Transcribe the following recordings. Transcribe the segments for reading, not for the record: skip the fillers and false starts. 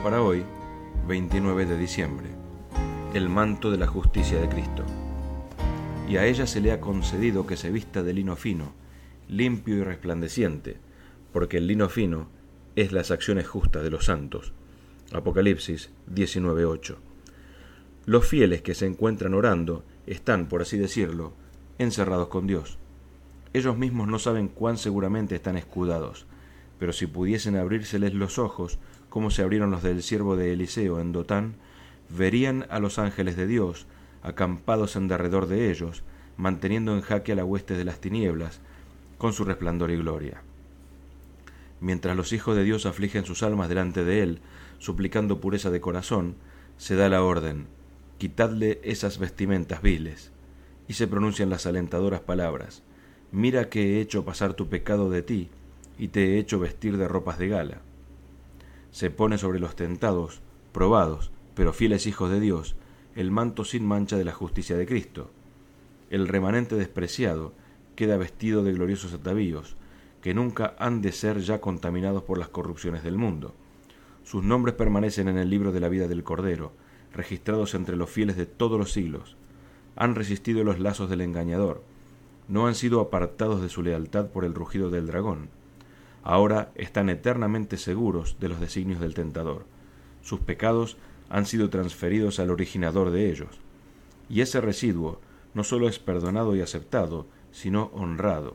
para hoy, 29 de diciembre. El manto de la justicia de Cristo. Y a ella se le ha concedido que se vista de lino fino, limpio y resplandeciente, porque el lino fino es las acciones justas de los santos. Apocalipsis 19:8. Los fieles que se encuentran orando están, por así decirlo, encerrados con Dios. Ellos mismos no saben cuán seguramente están escudados, pero si pudiesen abrírseles los ojos, como se abrieron los del siervo de Eliseo en Dotán, verían a los ángeles de Dios acampados en derredor de ellos, manteniendo en jaque a la hueste de las tinieblas, con su resplandor y gloria. Mientras los hijos de Dios afligen sus almas delante de Él, suplicando pureza de corazón, se da la orden: quitadle esas vestimentas viles. Y se pronuncian las alentadoras palabras: mira que he hecho pasar tu pecado de ti, y te he hecho vestir de ropas de gala. Se pone sobre los tentados, probados, pero fieles hijos de Dios, el manto sin mancha de la justicia de Cristo. El remanente despreciado queda vestido de gloriosos atavíos, que nunca han de ser ya contaminados por las corrupciones del mundo. Sus nombres permanecen en el libro de la vida del Cordero, registrados entre los fieles de todos los siglos. Han resistido los lazos del engañador, no han sido apartados de su lealtad por el rugido del dragón. Ahora están eternamente seguros de los designios del tentador. Sus pecados han sido transferidos al originador de ellos. Y ese residuo no solo es perdonado y aceptado, sino honrado.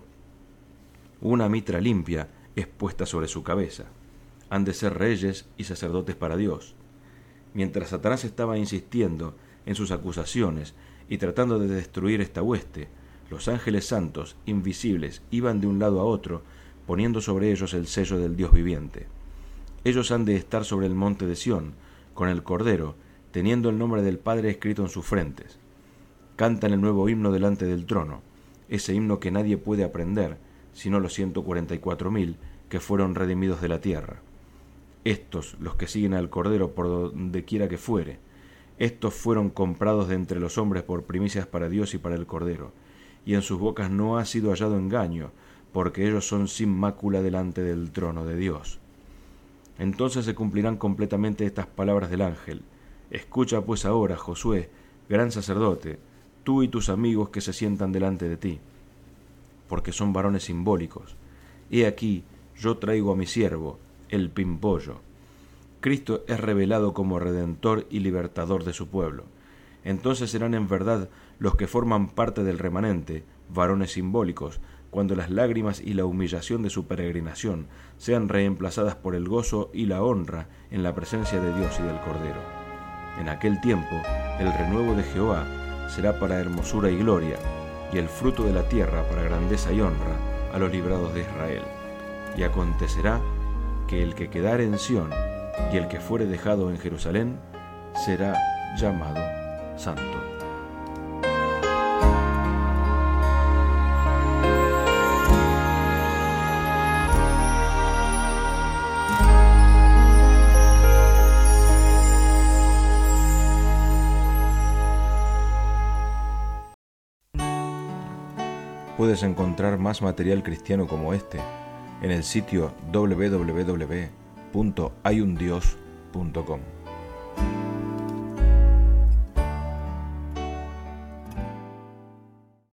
Una mitra limpia es puesta sobre su cabeza. Han de ser reyes y sacerdotes para Dios. Mientras Satanás estaba insistiendo en sus acusaciones y tratando de destruir esta hueste, los ángeles santos, invisibles, iban de un lado a otro, poniendo sobre ellos el sello del Dios viviente. Ellos han de estar sobre el monte de Sión, con el Cordero, teniendo el nombre del Padre escrito en sus frentes. Cantan el nuevo himno delante del trono, ese himno que nadie puede aprender, sino los 144.000 que fueron redimidos de la tierra. Estos, los que siguen al Cordero por donde quiera que fuere, estos fueron comprados de entre los hombres por primicias para Dios y para el Cordero, y en sus bocas no ha sido hallado engaño, porque ellos son sin mácula delante del trono de Dios. Entonces se cumplirán completamente estas palabras del ángel: escucha pues ahora, Josué, gran sacerdote, tú y tus amigos que se sientan delante de ti, porque son varones simbólicos. He aquí, yo traigo a mi siervo, el pimpollo. Cristo es revelado como Redentor y Libertador de su pueblo. Entonces serán en verdad los que forman parte del remanente, varones simbólicos, cuando las lágrimas y la humillación de su peregrinación sean reemplazadas por el gozo y la honra en la presencia de Dios y del Cordero. En aquel tiempo, el renuevo de Jehová será para hermosura y gloria, y el fruto de la tierra para grandeza y honra a los librados de Israel. Y acontecerá que el que quedare en Sión y el que fuere dejado en Jerusalén será llamado santo. Puedes encontrar más material cristiano como este en el sitio www.hayundios.com.